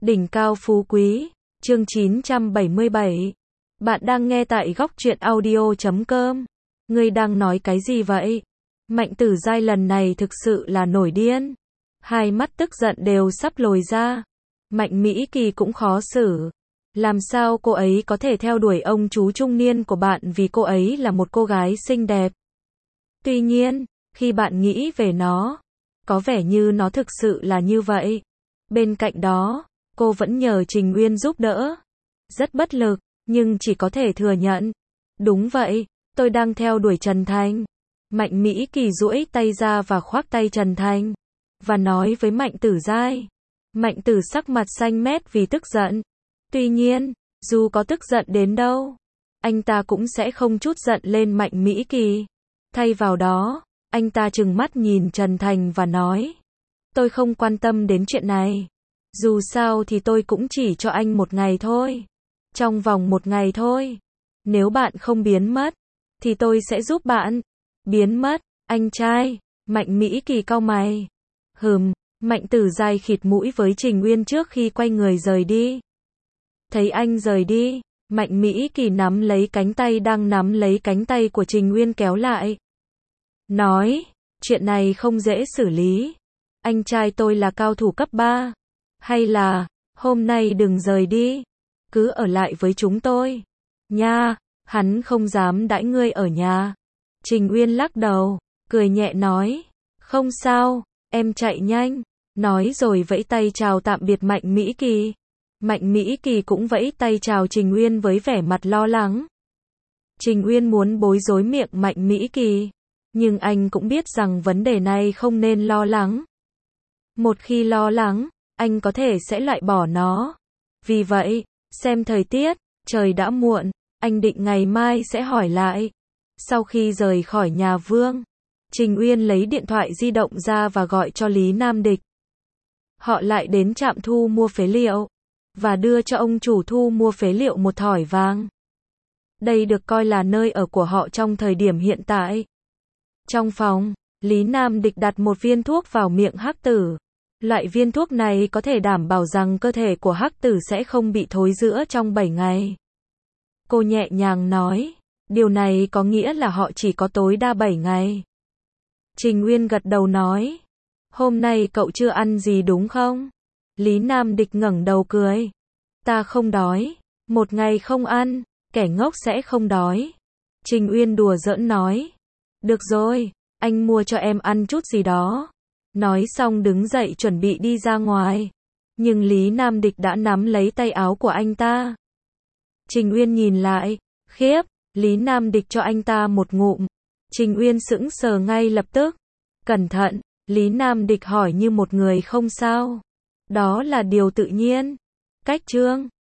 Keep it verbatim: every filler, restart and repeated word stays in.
Đỉnh cao phú quý, chương chín trăm bảy mươi bảy. Bạn đang nghe tại góc truyện audio chấm com. Ngươi đang nói cái gì vậy? Mạnh Tử Giai lần này thực sự là nổi điên. Hai mắt tức giận đều sắp lồi ra. Mạnh Mỹ Kỳ cũng khó xử. Làm sao cô ấy có thể theo đuổi ông chú trung niên của bạn vì cô ấy là một cô gái xinh đẹp? Tuy nhiên, khi bạn nghĩ về nó, có vẻ như nó thực sự là như vậy. Bên cạnh đó, cô vẫn nhờ Trình Uyên giúp đỡ. Rất bất lực, nhưng chỉ có thể thừa nhận. Đúng vậy, tôi đang theo đuổi Trần Thành. Mạnh Mỹ Kỳ duỗi tay ra và khoác tay Trần Thành. Và nói với Mạnh Tử Giai. Mạnh Tử sắc mặt xanh mét vì tức giận. Tuy nhiên, dù có tức giận đến đâu, anh ta cũng sẽ không trút giận lên Mạnh Mỹ Kỳ. Thay vào đó, anh ta trừng mắt nhìn Trần Thành và nói. Tôi không quan tâm đến chuyện này. Dù sao thì tôi cũng chỉ cho anh một ngày thôi. Trong vòng một ngày thôi. Nếu bạn không biến mất, thì tôi sẽ giúp bạn. Biến mất, anh trai. Mạnh Mỹ Kỳ cau mày. Hừm, Mạnh Tử Giai khịt mũi với Trình Uyên trước khi quay người rời đi. Thấy anh rời đi, Mạnh Mỹ Kỳ nắm lấy cánh tay đang nắm lấy cánh tay của Trình Uyên kéo lại. Nói, chuyện này không dễ xử lý. Anh trai tôi là cao thủ cấp ba. Hay là, hôm nay đừng rời đi. Cứ ở lại với chúng tôi. Nha, hắn không dám đãi ngươi ở nhà. Trình Uyên lắc đầu, cười nhẹ nói. Không sao, em chạy nhanh. Nói rồi vẫy tay chào tạm biệt Mạnh Mỹ Kỳ. Mạnh Mỹ Kỳ cũng vẫy tay chào Trình Uyên với vẻ mặt lo lắng. Trình Uyên muốn bối rối miệng Mạnh Mỹ Kỳ. Nhưng anh cũng biết rằng vấn đề này không nên lo lắng. Một khi lo lắng, anh có thể sẽ loại bỏ nó. Vì vậy, xem thời tiết, trời đã muộn, anh định ngày mai sẽ hỏi lại. Sau khi rời khỏi nhà Vương, Trình Uyên lấy điện thoại di động ra và gọi cho Lý Nam Địch. Họ lại đến trạm thu mua phế liệu, và đưa cho ông chủ thu mua phế liệu một thỏi vàng. Đây được coi là nơi ở của họ trong thời điểm hiện tại. Trong phòng, Lý Nam Địch đặt một viên thuốc vào miệng Hắc Tử. Loại viên thuốc này có thể đảm bảo rằng cơ thể của Hắc Tử sẽ không bị thối rữa trong bảy ngày. Cô nhẹ nhàng nói, điều này có nghĩa là họ chỉ có tối đa bảy ngày. Trình Uyên gật đầu nói, hôm nay cậu chưa ăn gì đúng không? Lý Nam Địch ngẩng đầu cười. Ta không đói, một ngày không ăn, kẻ ngốc sẽ không đói. Trình Uyên đùa giỡn nói, được rồi, anh mua cho em ăn chút gì đó. Nói xong đứng dậy chuẩn bị đi ra ngoài. Nhưng Lý Nam Địch đã nắm lấy tay áo của anh ta. Trình Uyên nhìn lại, khiếp, Lý Nam Địch cho anh ta một ngụm. Trình Uyên sững sờ ngay lập tức. Cẩn thận, Lý Nam Địch hỏi như một người không sao. Đó là điều tự nhiên. Cách chương